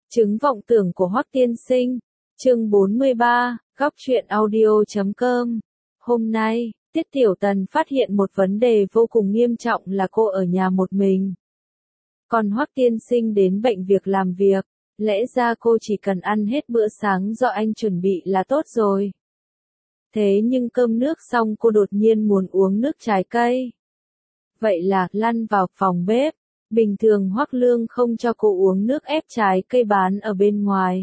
Chứng vọng tưởng của Hoắc Tiên Sinh, chương 43, góc truyện audio.com. Hôm nay, Tiết Tiểu Tần phát hiện một vấn đề vô cùng nghiêm trọng là cô ở nhà một mình. Còn Hoắc Tiên Sinh đến bệnh viện làm việc, lẽ ra cô chỉ cần ăn hết bữa sáng do anh chuẩn bị là tốt rồi. Thế nhưng cơm nước xong cô đột nhiên muốn uống nước trái cây. Vậy là lăn vào phòng bếp. Bình thường Hoắc Lương không cho cô uống nước ép trái cây bán ở bên ngoài.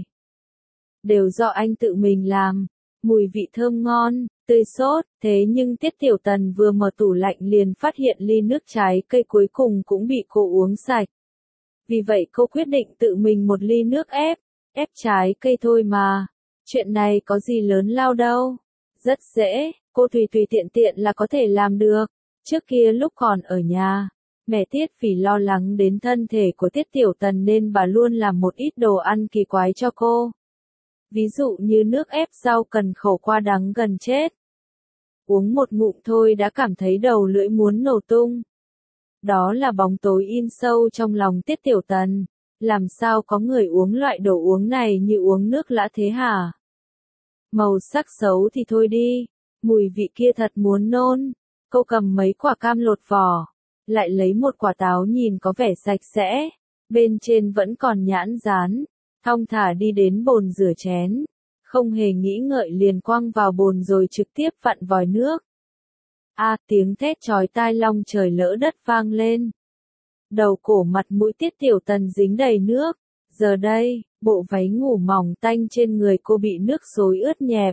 Đều do anh tự mình làm, mùi vị thơm ngon, tươi sốt, thế nhưng Tiết Tiểu Tần vừa mở tủ lạnh liền phát hiện ly nước trái cây cuối cùng cũng bị cô uống sạch. Vì vậy cô quyết định tự mình một ly nước ép trái cây thôi mà. Chuyện này có gì lớn lao đâu. Rất dễ, cô tùy tiện tiện là có thể làm được. Trước kia lúc còn ở nhà, mẹ Tiết Phỉ lo lắng đến thân thể của Tiết Tiểu Tần nên bà luôn làm một ít đồ ăn kỳ quái cho cô. Ví dụ như nước ép rau cần khổ qua đắng gần chết. Uống một ngụm thôi đã cảm thấy đầu lưỡi muốn nổ tung. Đó là bóng tối in sâu trong lòng Tiết Tiểu Tần. Làm sao có người uống loại đồ uống này như uống nước lã thế hả? Màu sắc xấu thì thôi đi, mùi vị kia thật muốn nôn. Cô cầm mấy quả cam lột vỏ, lại lấy một quả táo nhìn có vẻ sạch sẽ, bên trên vẫn còn nhãn dán, thong thả đi đến bồn rửa chén, không hề nghĩ ngợi liền quăng vào bồn rồi trực tiếp vặn vòi nước. Tiếng thét chói tai long trời lỡ đất vang lên. Đầu cổ mặt mũi Tiết Tiểu Tần dính đầy nước, giờ đây, bộ váy ngủ mỏng tanh trên người cô bị nước xối ướt nhẹp.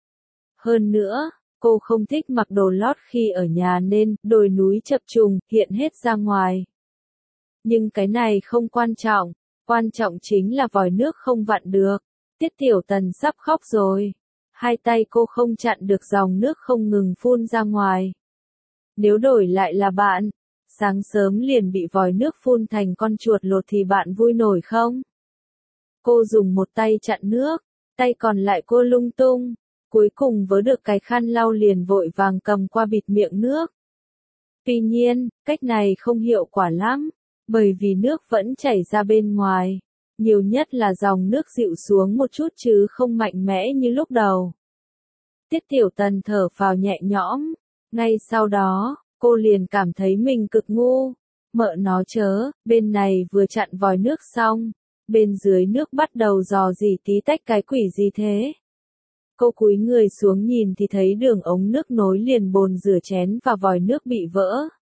Hơn nữa, cô không thích mặc đồ lót khi ở nhà nên đồi núi chập trùng hiện hết ra ngoài. Nhưng cái này không quan trọng chính là vòi nước không vặn được. Tiết Tiểu Tần sắp khóc rồi. Hai tay cô không chặn được dòng nước không ngừng phun ra ngoài. Nếu đổi lại là bạn, sáng sớm liền bị vòi nước phun thành con chuột lột thì bạn vui nổi không? Cô dùng một tay chặn nước, tay còn lại cô lung tung. Cuối cùng vớ được cái khăn lau liền vội vàng cầm qua bịt miệng nước. Tuy nhiên, cách này không hiệu quả lắm, bởi vì nước vẫn chảy ra bên ngoài, nhiều nhất là dòng nước dịu xuống một chút chứ không mạnh mẽ như lúc đầu. Tiết Tiểu Tần thở phào nhẹ nhõm, ngay sau đó, cô liền cảm thấy mình cực ngu, mợ nó chớ, bên này vừa chặn vòi nước xong, bên dưới nước bắt đầu rò rỉ tí tách cái quỷ gì thế. Cô cúi người xuống nhìn thì thấy đường ống nước nối liền bồn rửa chén và vòi nước bị vỡ.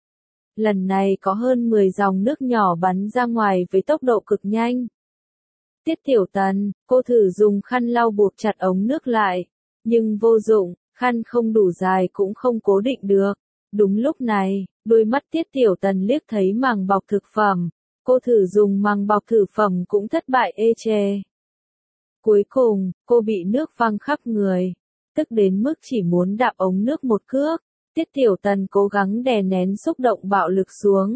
Lần này có hơn 10 dòng nước nhỏ bắn ra ngoài với tốc độ cực nhanh. Tiết Tiểu Tần, cô thử dùng khăn lau buộc chặt ống nước lại, nhưng vô dụng, khăn không đủ dài cũng không cố định được. Đúng lúc này, đôi mắt Tiết Tiểu Tần liếc thấy màng bọc thực phẩm, cô thử dùng màng bọc thực phẩm cũng thất bại ê chề. Cuối cùng, cô bị nước văng khắp người, tức đến mức chỉ muốn đạp ống nước một cước. Tiết Tiểu Tần cố gắng đè nén xúc động bạo lực xuống.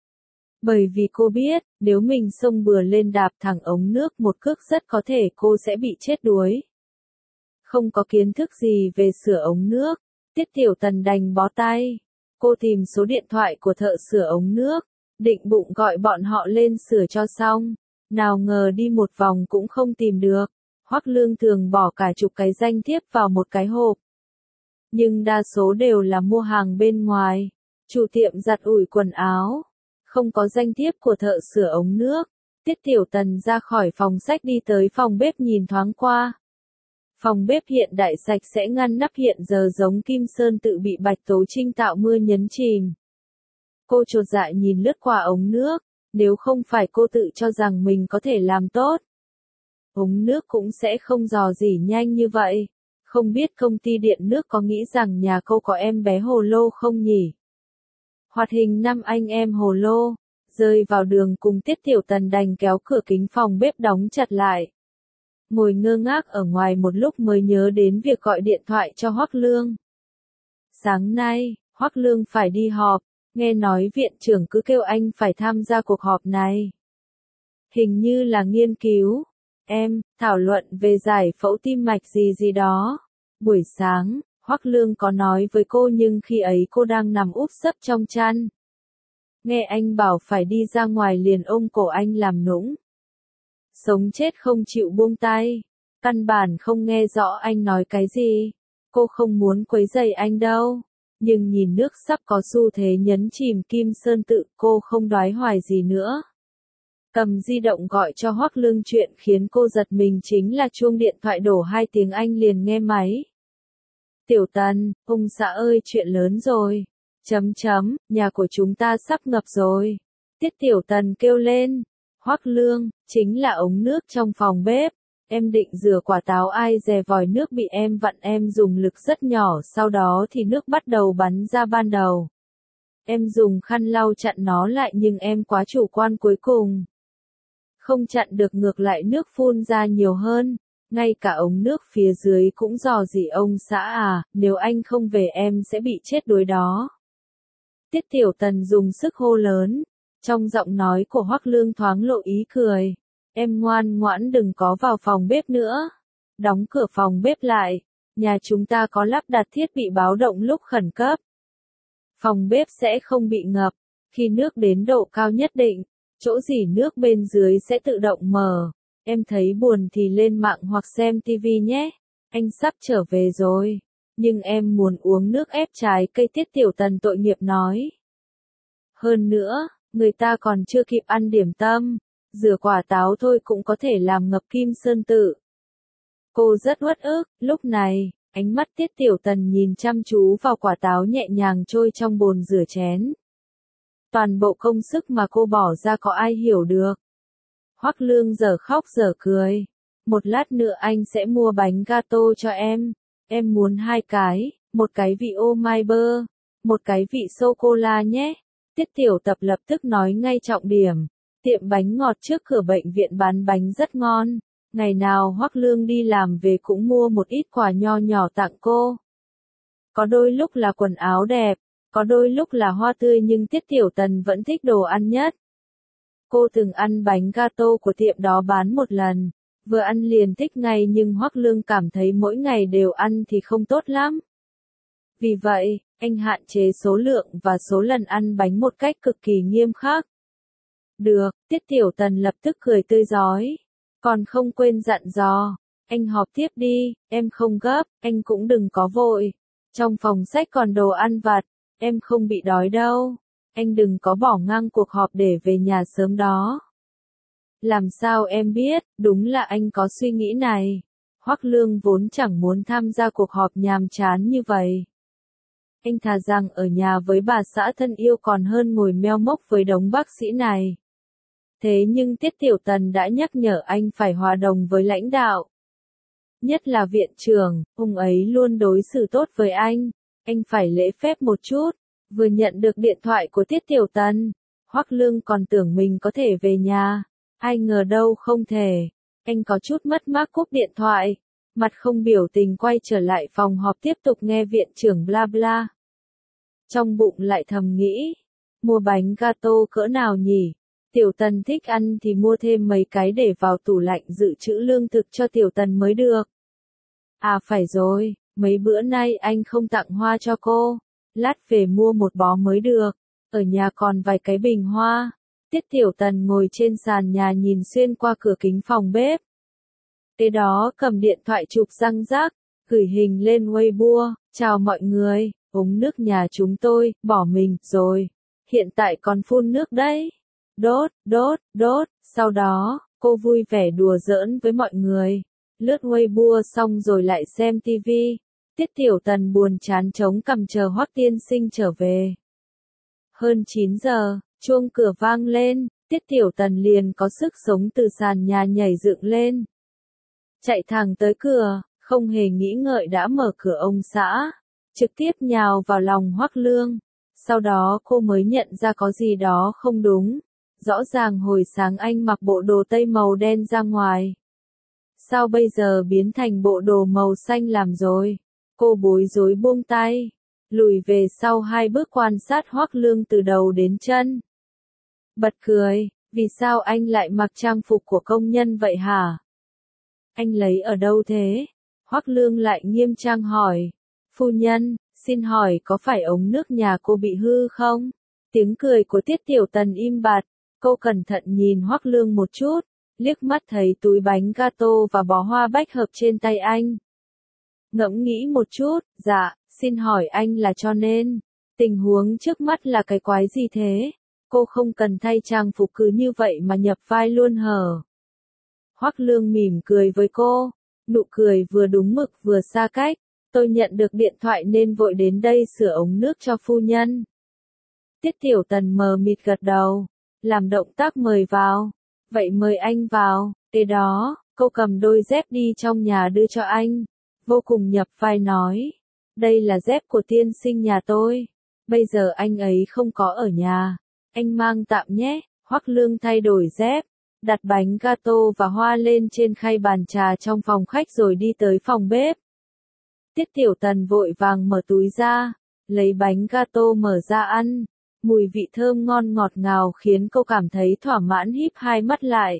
Bởi vì cô biết, nếu mình xông bừa lên đạp thẳng ống nước một cước rất có thể cô sẽ bị chết đuối. Không có kiến thức gì về sửa ống nước, Tiết Tiểu Tần đành bó tay. Cô tìm số điện thoại của thợ sửa ống nước, định bụng gọi bọn họ lên sửa cho xong. Nào ngờ đi một vòng cũng không tìm được. Hoắc Lương thường bỏ cả chục cái danh thiếp vào một cái hộp. Nhưng đa số đều là mua hàng bên ngoài. Chủ tiệm giặt ủi quần áo. Không có danh thiếp của thợ sửa ống nước. Tiết Tiểu Tần ra khỏi phòng sách đi tới phòng bếp nhìn thoáng qua. Phòng bếp hiện đại sạch sẽ ngăn nắp hiện giờ giống Kim Sơn tự bị Bạch Tố Trinh tạo mưa nhấn chìm. Cô chột dạ nhìn lướt qua ống nước. Nếu không phải cô tự cho rằng mình có thể làm tốt, ống nước cũng sẽ không rò rỉ nhanh như vậy. Không biết công ty điện nước có nghĩ rằng nhà cô có em bé hồ lô không nhỉ? Hoạt hình 5 anh em hồ lô, rơi vào đường cùng Tiết Tiểu Tần đành kéo cửa kính phòng bếp đóng chặt lại. Ngồi ngơ ngác ở ngoài một lúc mới nhớ đến việc gọi điện thoại cho Hoắc Lương. Sáng nay, Hoắc Lương phải đi họp. Nghe nói viện trưởng cứ kêu anh phải tham gia cuộc họp này. Hình như là nghiên cứu, thảo luận về giải phẫu tim mạch gì đó. Buổi sáng, Hoắc Lương có nói với cô nhưng khi ấy cô đang nằm úp sấp trong chăn. Nghe anh bảo phải đi ra ngoài liền ôm cổ anh làm nũng. sống chết không chịu buông tay. Căn bản không nghe rõ anh nói cái gì. Cô không muốn quấy rầy anh đâu. Nhưng nhìn nước sắp có xu thế nhấn chìm Kim Sơn Tự, cô không đoái hoài gì nữa. Cầm di động gọi cho Hoắc Lương, chuyện khiến cô giật mình chính là chuông điện thoại đổ 2 tiếng anh liền nghe máy. Tiểu Tần, ông xã ơi, chuyện lớn rồi. Nhà của chúng ta sắp ngập rồi. Tiết Tiểu Tần kêu lên. Hoắc Lương, chính là ống nước trong phòng bếp. Em định rửa quả táo, ai dè vòi nước bị em vặn, em dùng lực rất nhỏ, sau đó thì nước bắt đầu bắn ra ban đầu. Em dùng khăn lau chặn nó lại nhưng em quá chủ quan, cuối cùng không chặn được, ngược lại nước phun ra nhiều hơn. Ngay cả ống nước phía dưới cũng rò rỉ. Ông xã à, nếu anh không về em sẽ bị chết đuối đó. Tiết Tiểu Tần dùng sức hô lớn. Trong giọng nói của Hoắc Lương thoáng lộ ý cười. Em ngoan ngoãn đừng có vào phòng bếp nữa. Đóng cửa phòng bếp lại. Nhà chúng ta có lắp đặt thiết bị báo động lúc khẩn cấp. Phòng bếp sẽ không bị ngập. Khi nước đến độ cao nhất định, chỗ rỉ nước bên dưới sẽ tự động mở. Em thấy buồn thì lên mạng hoặc xem tivi nhé. Anh sắp trở về rồi. Nhưng em muốn uống nước ép trái cây, Tiết Tiểu Tần tội nghiệp nói. Hơn nữa, người ta còn chưa kịp ăn điểm tâm. Rửa quả táo thôi cũng có thể làm ngập Kim Sơn Tự. Cô rất uất ức. Lúc này, ánh mắt Tiết Tiểu Tần nhìn chăm chú vào quả táo nhẹ nhàng trôi trong bồn rửa chén. Toàn bộ công sức mà cô bỏ ra có ai hiểu được. Hoắc Lương giờ khóc giờ cười. Một lát nữa anh sẽ mua bánh gato cho em. Em muốn 2 cái, một cái vị ô mai bơ, một cái vị sô-cô-la nhé. Tiết Tiểu Tập lập tức nói ngay trọng điểm. Tiệm bánh ngọt trước cửa bệnh viện bán bánh rất ngon. Ngày nào Hoắc Lương đi làm về cũng mua một ít quà nho nhỏ tặng cô. Có đôi lúc là quần áo đẹp, có đôi lúc là hoa tươi, nhưng Tiết Tiểu Tần vẫn thích đồ ăn nhất. Cô từng ăn bánh gato của tiệm đó bán một lần, vừa ăn liền thích ngay, nhưng Hoắc Lương cảm thấy mỗi ngày đều ăn thì không tốt lắm. Vì vậy, anh hạn chế số lượng và số lần ăn bánh một cách cực kỳ nghiêm khắc. Được, Tiết Tiểu Tần lập tức cười tươi rói. Còn không quên dặn dò, anh họp tiếp đi, em không gấp, anh cũng đừng có vội. Trong phòng sách còn đồ ăn vặt, em không bị đói đâu. Anh đừng có bỏ ngang cuộc họp để về nhà sớm đó. Làm sao em biết, đúng là anh có suy nghĩ này. Hoắc Lương vốn chẳng muốn tham gia cuộc họp nhàm chán như vậy. Anh thà rằng ở nhà với bà xã thân yêu còn hơn ngồi meo mốc với đống bác sĩ này. Thế nhưng Tiết Tiểu Tần đã nhắc nhở anh phải hòa đồng với lãnh đạo. Nhất là viện trưởng, ông ấy luôn đối xử tốt với anh phải lễ phép một chút. Vừa nhận được điện thoại của Tiết Tiểu Tần, Hoắc Lương còn tưởng mình có thể về nhà. Ai ngờ đâu không thể. Anh có chút mất mát cúp điện thoại. Mặt không biểu tình quay trở lại phòng họp tiếp tục nghe viện trưởng bla bla. Trong bụng lại thầm nghĩ. Mua bánh gato cỡ nào nhỉ? Tiểu Tần thích ăn thì mua thêm mấy cái để vào tủ lạnh dự trữ lương thực cho Tiểu Tần mới được. À phải rồi, mấy bữa nay anh không tặng hoa cho cô. Lát về mua một bó mới được. Ở nhà còn vài cái bình hoa. Tiết Tiểu Tần ngồi trên sàn nhà nhìn xuyên qua cửa kính phòng bếp. Kế đó cầm điện thoại chụp răng rác, gửi hình lên Weibo. Chào mọi người, ống nước nhà chúng tôi, bỏ mình, rồi. Hiện tại còn phun nước đấy. Đốt. Sau đó, cô vui vẻ đùa giỡn với mọi người. Lướt Weibo xong rồi lại xem tivi. Tiết Tiểu Tần buồn chán chống cằm chờ Hoắc tiên sinh trở về. Hơn 9 giờ, chuông cửa vang lên, Tiết Tiểu Tần liền có sức sống từ sàn nhà nhảy dựng lên. Chạy thẳng tới cửa, không hề nghĩ ngợi đã mở cửa ông xã, trực tiếp nhào vào lòng Hoắc Lương. Sau đó cô mới nhận ra có gì đó không đúng. Rõ ràng hồi sáng anh mặc bộ đồ tây màu đen ra ngoài. Sao bây giờ biến thành bộ đồ màu xanh làm rồi? Cô bối rối buông tay, lùi về sau 2 bước quan sát Hoắc Lương từ đầu đến chân. Bật cười, vì sao anh lại mặc trang phục của công nhân vậy hả? Anh lấy ở đâu thế? Hoắc Lương lại nghiêm trang hỏi. Phu nhân, xin hỏi có phải ống nước nhà cô bị hư không? Tiếng cười của Tiết Tiểu Tần im bặt, cô cẩn thận nhìn Hoắc Lương một chút. liếc mắt thấy túi bánh gato và bó hoa bách hợp trên tay anh. Ngẫm nghĩ một chút, dạ, xin hỏi anh là cho nên, tình huống trước mắt là cái quái gì thế? Cô không cần thay trang phục cứ như vậy mà nhập vai luôn hở. Hoắc Lương mỉm cười với cô, nụ cười vừa đúng mực vừa xa cách, tôi nhận được điện thoại nên vội đến đây sửa ống nước cho phu nhân. Tiết Tiểu Tần mờ mịt gật đầu, làm động tác mời vào, vậy mời anh vào, kế đó, cô cầm đôi dép đi trong nhà đưa cho anh, vô cùng nhập vai nói, đây là dép của tiên sinh nhà tôi, bây giờ anh ấy không có ở nhà, anh mang tạm nhé. Hoắc Lương thay đổi dép, đặt bánh gato và hoa lên trên khay bàn trà trong phòng khách rồi đi tới phòng bếp. Tiết Tiểu Tần vội vàng mở túi ra, lấy bánh gato mở ra ăn, mùi vị thơm ngon ngọt ngào khiến cô cảm thấy thỏa mãn híp hai mắt lại.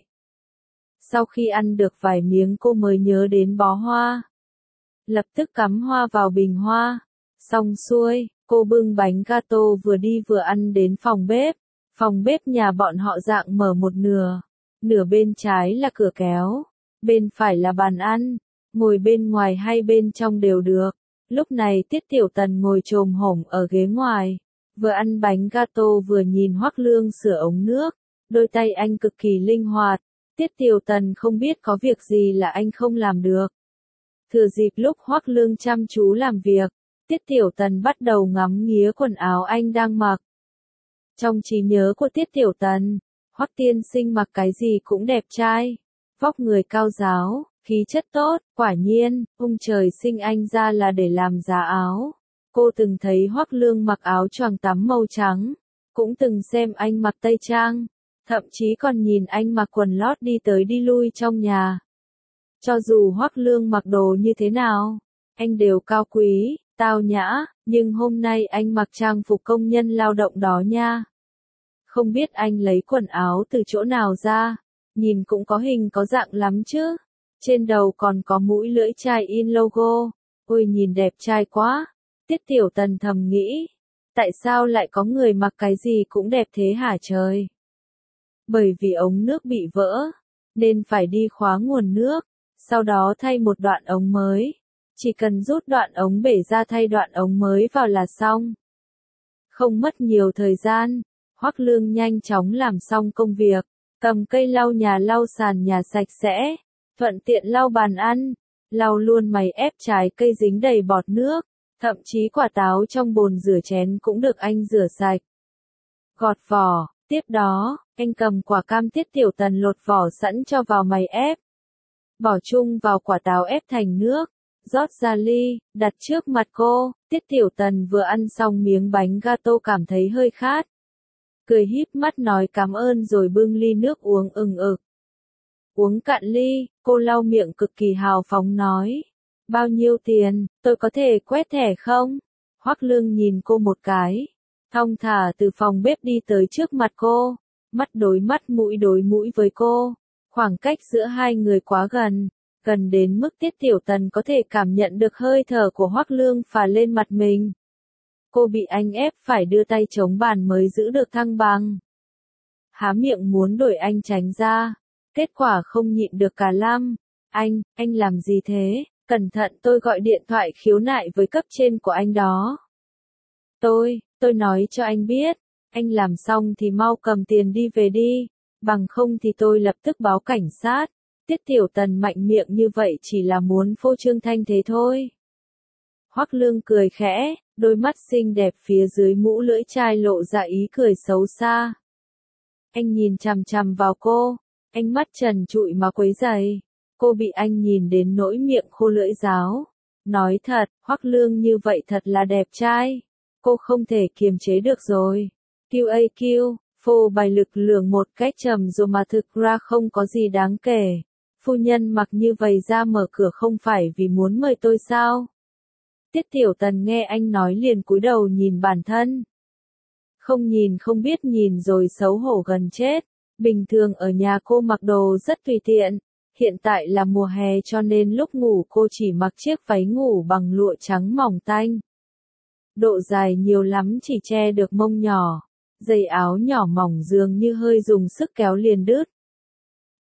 Sau khi ăn được vài miếng cô mới nhớ đến bó hoa. Lập tức cắm hoa vào bình hoa. Xong xuôi, cô bưng bánh gato vừa đi vừa ăn đến phòng bếp. Phòng bếp nhà bọn họ dạng mở một nửa. Nửa bên trái là cửa kéo, bên phải là bàn ăn, ngồi bên ngoài hay bên trong đều được. Lúc này Tiết Tiểu Tần ngồi chồm hổm ở ghế ngoài, vừa ăn bánh gato vừa nhìn Hoắc Lương sửa ống nước, đôi tay anh cực kỳ linh hoạt. Tiết Tiểu Tần không biết có việc gì là anh không làm được. Thừa dịp lúc Hoắc Lương chăm chú làm việc, Tiết Tiểu Tần bắt đầu ngắm nghía quần áo anh đang mặc. Trong trí nhớ của Tiết Tiểu Tần, Hoắc tiên sinh mặc cái gì cũng đẹp trai, vóc người cao ráo, khí chất tốt, quả nhiên, ông trời sinh anh ra là để làm giá áo. Cô từng thấy Hoắc Lương mặc áo choàng tắm màu trắng, cũng từng xem anh mặc tây trang, thậm chí còn nhìn anh mặc quần lót đi tới đi lui trong nhà. Cho dù Hoắc Lương mặc đồ như thế nào, anh đều cao quý, tao nhã, nhưng hôm nay anh mặc trang phục công nhân lao động đó nha. Không biết anh lấy quần áo từ chỗ nào ra, nhìn cũng có hình có dạng lắm chứ. Trên đầu còn có mũi lưỡi chai in logo, ôi nhìn đẹp trai quá. Tiết Tiểu Tần thầm nghĩ, tại sao lại có người mặc cái gì cũng đẹp thế hả trời? Bởi vì ống nước bị vỡ, nên phải đi khóa nguồn nước, sau đó thay một đoạn ống mới. Chỉ cần rút đoạn ống bể ra thay đoạn ống mới vào là xong. Không mất nhiều thời gian, Hoắc Lương nhanh chóng làm xong công việc, cầm cây lau nhà lau sàn nhà sạch sẽ, thuận tiện lau bàn ăn, lau luôn máy ép trái cây dính đầy bọt nước, thậm chí quả táo trong bồn rửa chén cũng được anh rửa sạch. Gọt vỏ, tiếp đó, anh cầm quả cam Tiết Tiểu Tần lột vỏ sẵn cho vào máy ép. Bỏ chung vào quả táo ép thành nước, rót ra ly, đặt trước mặt cô. Tiết Tiểu Tần vừa ăn xong miếng bánh gato cảm thấy hơi khát. Cười híp mắt nói cảm ơn rồi bưng ly nước uống ừng ực. Uống cạn ly, cô lau miệng cực kỳ hào phóng nói. Bao nhiêu tiền, tôi có thể quét thẻ không? Hoắc Lương nhìn cô một cái, thong thả từ phòng bếp đi tới trước mặt cô, mắt đối mắt mũi đối mũi với cô. Khoảng cách giữa hai người quá gần, gần đến mức Tiết Tiểu Tần có thể cảm nhận được hơi thở của Hoắc Lương phả lên mặt mình. Cô bị anh ép phải đưa tay chống bàn mới giữ được thăng bằng. Há miệng muốn đuổi anh tránh ra, kết quả không nhịn được cả lăm. Anh làm gì thế? Cẩn thận tôi gọi điện thoại khiếu nại với cấp trên của anh đó. Tôi nói cho anh biết, anh làm xong thì mau cầm tiền đi về đi, bằng không thì tôi lập tức báo cảnh sát. Tiết Tiểu Tần mạnh miệng như vậy chỉ là muốn phô trương thanh thế thôi. Hoắc Lương cười khẽ, đôi mắt xinh đẹp phía dưới mũ lưỡi chai lộ ra ý cười xấu xa. Anh nhìn chằm chằm vào cô, ánh mắt trần trụi mà quấy rầy. Cô bị anh nhìn đến nỗi miệng khô lưỡi ráo. Nói thật, Hoắc Lương như vậy thật là đẹp trai. Cô không thể kiềm chế được rồi. QAQ, phô bày lực lượng một cách trầm rồi mà thực ra không có gì đáng kể. Phu nhân mặc như vậy ra mở cửa không phải vì muốn mời tôi sao? Tiết Tiểu Tần nghe anh nói liền cúi đầu nhìn bản thân. Không nhìn không biết nhìn rồi xấu hổ gần chết. Bình thường ở nhà cô mặc đồ rất tùy tiện. Hiện tại là mùa hè cho nên lúc ngủ cô chỉ mặc chiếc váy ngủ bằng lụa trắng mỏng tanh. Độ dài nhiều lắm chỉ che được mông nhỏ. Dây áo nhỏ mỏng dường như hơi dùng sức kéo liền đứt.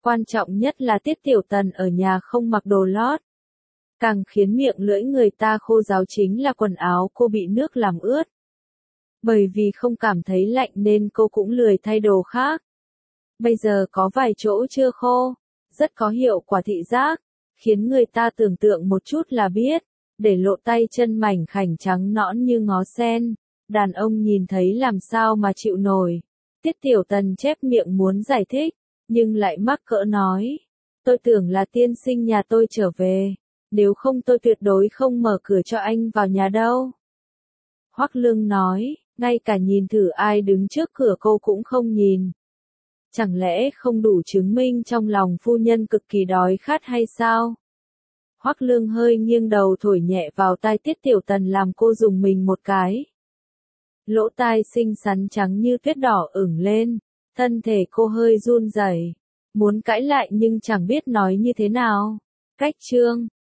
Quan trọng nhất là Tiết Tiểu Tần ở nhà không mặc đồ lót. Càng khiến miệng lưỡi người ta khô ráo chính là quần áo cô bị nước làm ướt. Bởi vì không cảm thấy lạnh nên cô cũng lười thay đồ khác. Bây giờ có vài chỗ chưa khô, rất có hiệu quả thị giác, khiến người ta tưởng tượng một chút là biết, để lộ tay chân mảnh khảnh trắng nõn như ngó sen, đàn ông nhìn thấy làm sao mà chịu nổi. Tiết Tiểu Tần chép miệng muốn giải thích, nhưng lại mắc cỡ nói, tôi tưởng là tiên sinh nhà tôi trở về, nếu không tôi tuyệt đối không mở cửa cho anh vào nhà đâu. Hoắc Lương nói, ngay cả nhìn thử ai đứng trước cửa cô cũng không nhìn. Chẳng lẽ không đủ chứng minh trong lòng phu nhân cực kỳ đói khát hay sao? Hoắc Lương hơi nghiêng đầu thổi nhẹ vào tai Tiết Tiểu Tần làm cô rùng mình một cái. Lỗ tai xinh xắn trắng như tuyết đỏ ửng lên, thân thể cô hơi run rẩy, muốn cãi lại nhưng chẳng biết nói như thế nào. Cách chương